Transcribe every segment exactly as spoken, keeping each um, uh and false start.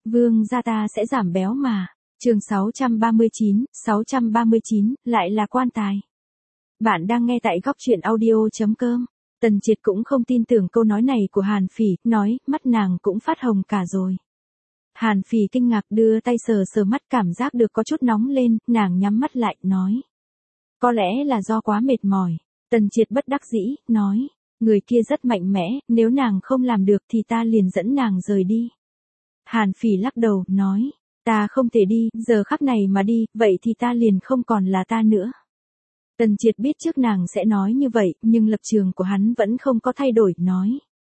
Vương gia ta sẽ giảm béo mà. Chương sáu trăm ba mươi chín, sáu trăm ba mươi chín, lại là quan tài. Bạn đang nghe tại góc truyện audio chấm com. Tần Triệt cũng không tin tưởng câu nói này của Hàn Phỉ, nói, mắt nàng cũng phát hồng cả rồi. Hàn Phỉ kinh ngạc đưa tay sờ sờ mắt, cảm giác được có chút nóng lên, nàng nhắm mắt lại, nói. Có lẽ là do quá mệt mỏi. Tần Triệt bất đắc dĩ, nói, người kia rất mạnh mẽ, nếu nàng không làm được thì ta liền dẫn nàng rời đi. Hàn Phỉ lắc đầu, nói, ta không thể đi, giờ khắc này mà đi, vậy thì ta liền không còn là ta nữa. Tần Triệt biết trước nàng sẽ nói như vậy, nhưng lập trường của hắn vẫn không có thay đổi, nói.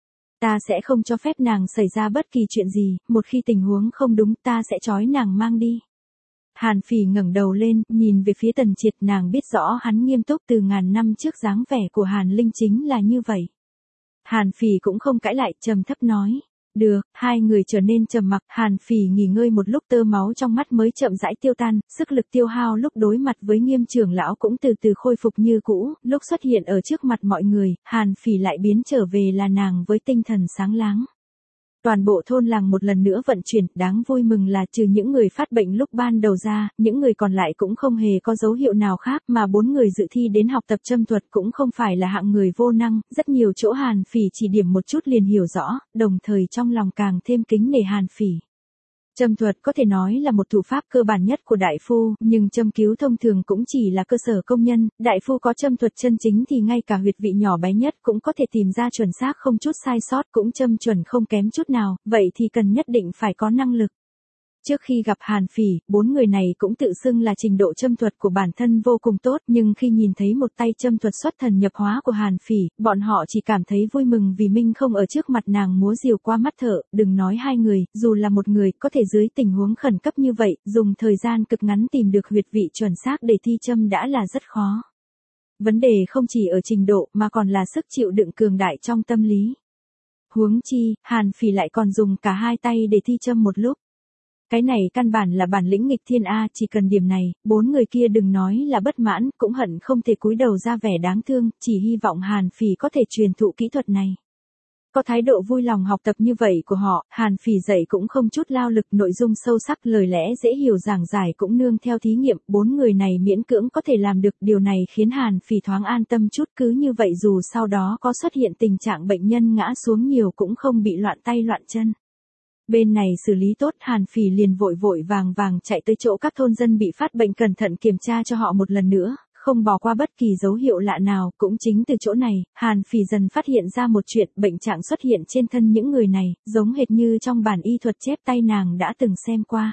Ta sẽ không cho phép nàng xảy ra bất kỳ chuyện gì, một khi tình huống không đúng ta sẽ trói nàng mang đi. Hàn Phỉ ngẩng đầu lên, nhìn về phía Tần Triệt, nàng biết rõ hắn nghiêm túc từ ngàn năm trước, dáng vẻ của Hàn Linh chính là như vậy. Hàn Phỉ cũng không cãi lại, trầm thấp nói. Được, hai người trở nên trầm mặc, Hàn Phỉ nghỉ ngơi một lúc, tơ máu trong mắt mới chậm rãi tiêu tan, sức lực tiêu hao lúc đối mặt với Nghiêm trưởng lão cũng từ từ khôi phục như cũ, lúc xuất hiện ở trước mặt mọi người, Hàn Phỉ lại biến trở về là nàng với tinh thần sáng láng. Toàn bộ thôn làng một lần nữa vận chuyển, đáng vui mừng là trừ những người phát bệnh lúc ban đầu ra, những người còn lại cũng không hề có dấu hiệu nào khác, mà bốn người dự thi đến học tập châm thuật cũng không phải là hạng người vô năng, rất nhiều chỗ Hàn Phỉ chỉ điểm một chút liền hiểu rõ, đồng thời trong lòng càng thêm kính nể Hàn Phỉ. Châm thuật có thể nói là một thủ pháp cơ bản nhất của đại phu, nhưng châm cứu thông thường cũng chỉ là cơ sở công nhân, đại phu có châm thuật chân chính thì ngay cả huyệt vị nhỏ bé nhất cũng có thể tìm ra chuẩn xác không chút sai sót, cũng châm chuẩn không kém chút nào, vậy thì cần nhất định phải có năng lực. Trước khi gặp Hàn Phỉ, bốn người này cũng tự xưng là trình độ châm thuật của bản thân vô cùng tốt, nhưng khi nhìn thấy một tay châm thuật xuất thần nhập hóa của Hàn Phỉ, bọn họ chỉ cảm thấy vui mừng vì Minh không ở trước mặt nàng múa rìu qua mắt thợ, đừng nói hai người, dù là một người, có thể dưới tình huống khẩn cấp như vậy, dùng thời gian cực ngắn tìm được huyệt vị chuẩn xác để thi châm đã là rất khó. Vấn đề không chỉ ở trình độ mà còn là sức chịu đựng cường đại trong tâm lý. Huống chi, Hàn Phỉ lại còn dùng cả hai tay để thi châm một lúc. Cái này căn bản là bản lĩnh nghịch thiên A, chỉ cần điểm này, bốn người kia đừng nói là bất mãn, cũng hận không thể cúi đầu ra vẻ đáng thương, chỉ hy vọng Hàn Phỉ có thể truyền thụ kỹ thuật này. Có thái độ vui lòng học tập như vậy của họ, Hàn Phỉ dạy cũng không chút lao lực, nội dung sâu sắc, lời lẽ dễ hiểu, giảng giải cũng nương theo thí nghiệm, bốn người này miễn cưỡng có thể làm được, điều này khiến Hàn Phỉ thoáng an tâm chút, cứ như vậy dù sau đó có xuất hiện tình trạng bệnh nhân ngã xuống nhiều cũng không bị loạn tay loạn chân. Bên này xử lý tốt, Hàn Phỉ liền vội vội vàng vàng chạy tới chỗ các thôn dân bị phát bệnh, cẩn thận kiểm tra cho họ một lần nữa, không bỏ qua bất kỳ dấu hiệu lạ nào, cũng chính từ chỗ này, Hàn Phỉ dần phát hiện ra một chuyện, bệnh trạng xuất hiện trên thân những người này, giống hệt như trong bản y thuật chép tay nàng đã từng xem qua.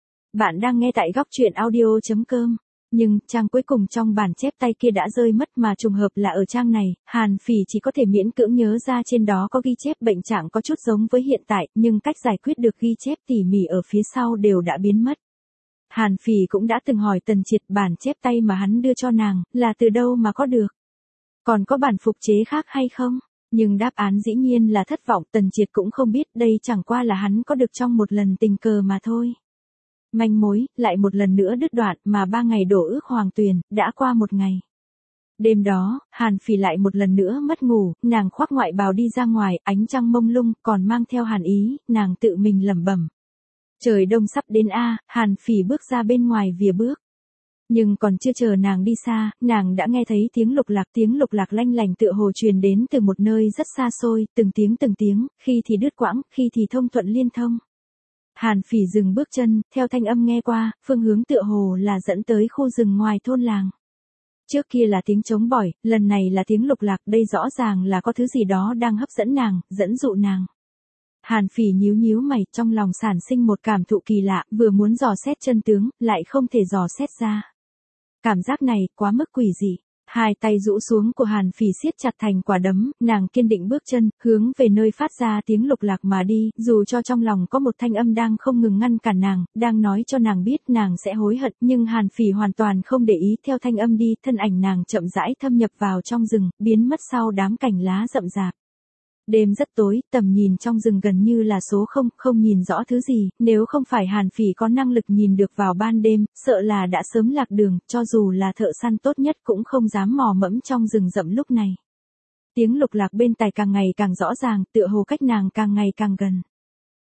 Bạn đang nghe tại góc truyện audio chấm com. Nhưng, trang cuối cùng trong bản chép tay kia đã rơi mất, mà trùng hợp là ở trang này, Hàn Phỉ chỉ có thể miễn cưỡng nhớ ra trên đó có ghi chép bệnh trạng có chút giống với hiện tại, nhưng cách giải quyết được ghi chép tỉ mỉ ở phía sau đều đã biến mất. Hàn Phỉ cũng đã từng hỏi Tần Triệt bản chép tay mà hắn đưa cho nàng, là từ đâu mà có được? Còn có bản phục chế khác hay không? Nhưng đáp án dĩ nhiên là thất vọng, Tần Triệt cũng không biết, đây chẳng qua là hắn có được trong một lần tình cờ mà thôi. Manh mối, lại một lần nữa đứt đoạn, mà ba ngày đổ ước hoàng tuyền, đã qua một ngày. Đêm đó, Hàn Phỉ lại một lần nữa mất ngủ, nàng khoác ngoại bào đi ra ngoài, ánh trăng mông lung, còn mang theo hàn ý, nàng tự mình lẩm bẩm. Trời đông sắp đến a, Hàn Phỉ bước ra bên ngoài vỉa bước. Nhưng còn chưa chờ nàng đi xa, nàng đã nghe thấy tiếng lục lạc, tiếng lục lạc lanh lành tựa hồ truyền đến từ một nơi rất xa xôi, từng tiếng từng tiếng, khi thì đứt quãng, khi thì thông thuận liên thông. Hàn Phỉ dừng bước chân, theo thanh âm nghe qua, phương hướng tựa hồ là dẫn tới khu rừng ngoài thôn làng. Trước kia là tiếng trống bỏi, lần này là tiếng lục lạc, đây rõ ràng là có thứ gì đó đang hấp dẫn nàng, dẫn dụ nàng. Hàn Phỉ nhíu nhíu mày, trong lòng sản sinh một cảm thụ kỳ lạ, vừa muốn dò xét chân tướng, lại không thể dò xét ra. Cảm giác này, quá mức quỷ dị. Hai tay rũ xuống của Hàn Phỉ siết chặt thành quả đấm, nàng kiên định bước chân, hướng về nơi phát ra tiếng lục lạc mà đi, dù cho trong lòng có một thanh âm đang không ngừng ngăn cản nàng, đang nói cho nàng biết nàng sẽ hối hận, nhưng Hàn Phỉ hoàn toàn không để ý, theo thanh âm đi, thân ảnh nàng chậm rãi thâm nhập vào trong rừng, biến mất sau đám cành lá rậm rạp. Đêm rất tối, tầm nhìn trong rừng gần như là số không, không nhìn rõ thứ gì, nếu không phải Hàn Phỉ có năng lực nhìn được vào ban đêm, sợ là đã sớm lạc đường, cho dù là thợ săn tốt nhất cũng không dám mò mẫm trong rừng rậm lúc này. Tiếng lục lạc bên tai càng ngày càng rõ ràng, tựa hồ cách nàng càng ngày càng gần.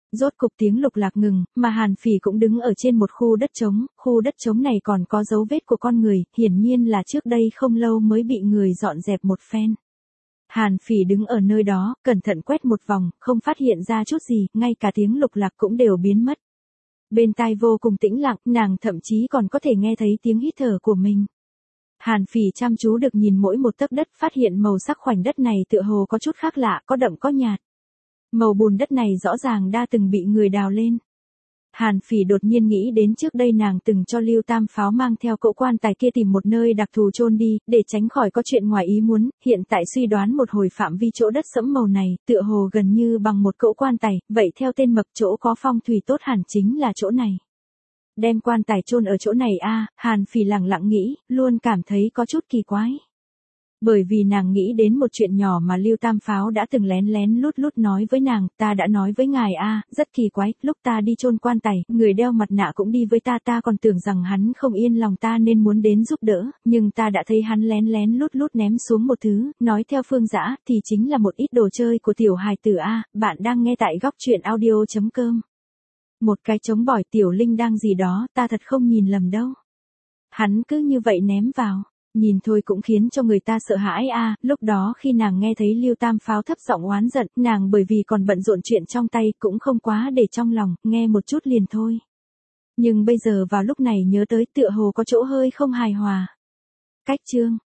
Rốt cục tiếng lục lạc ngừng, mà Hàn Phỉ cũng đứng ở trên một khu đất trống, khu đất trống này còn có dấu vết của con người, hiển nhiên là trước đây không lâu mới bị người dọn dẹp một phen. Hàn Phỉ đứng ở nơi đó, cẩn thận quét một vòng, không phát hiện ra chút gì, ngay cả tiếng lục lạc cũng đều biến mất. Bên tai vô cùng tĩnh lặng, nàng thậm chí còn có thể nghe thấy tiếng hít thở của mình. Hàn Phỉ chăm chú được nhìn mỗi một tấc đất, phát hiện màu sắc khoảnh đất này tựa hồ có chút khác lạ, có đậm có nhạt. Màu bùn đất này rõ ràng đã từng bị người đào lên. Hàn Phỉ đột nhiên nghĩ đến trước đây nàng từng cho Lưu Tam Pháo mang theo cỗ quan tài kia tìm một nơi đặc thù chôn đi, để tránh khỏi có chuyện ngoài ý muốn, hiện tại suy đoán một hồi phạm vi chỗ đất sẫm màu này, tựa hồ gần như bằng một cỗ quan tài, vậy theo tên mập chỗ có phong thủy tốt hẳn chính là chỗ này. Đem quan tài chôn ở chỗ này a, à, Hàn Phỉ lặng lặng nghĩ, luôn cảm thấy có chút kỳ quái. Bởi vì nàng nghĩ đến một chuyện nhỏ mà Lưu Tam Pháo đã từng lén lén lút lút nói với nàng, ta đã nói với ngài a, à, rất kỳ quái, lúc ta đi chôn quan tài, người đeo mặt nạ cũng đi với ta, ta còn tưởng rằng hắn không yên lòng ta nên muốn đến giúp đỡ, nhưng ta đã thấy hắn lén lén lút lút ném xuống một thứ, nói theo Phương Dã thì chính là một ít đồ chơi của tiểu hài tử a, à, bạn đang nghe tại góc truyện audio chấm com. Một cái trống bỏi tiểu linh đang gì đó, ta thật không nhìn lầm đâu. Hắn cứ như vậy ném vào. Nhìn thôi cũng khiến cho người ta sợ hãi a, à, lúc đó khi nàng nghe thấy Lưu Tam Pháo thấp giọng oán giận, nàng bởi vì còn bận rộn chuyện trong tay cũng không quá để trong lòng, nghe một chút liền thôi. Nhưng bây giờ vào lúc này nhớ tới tựa hồ có chỗ hơi không hài hòa. Cách chương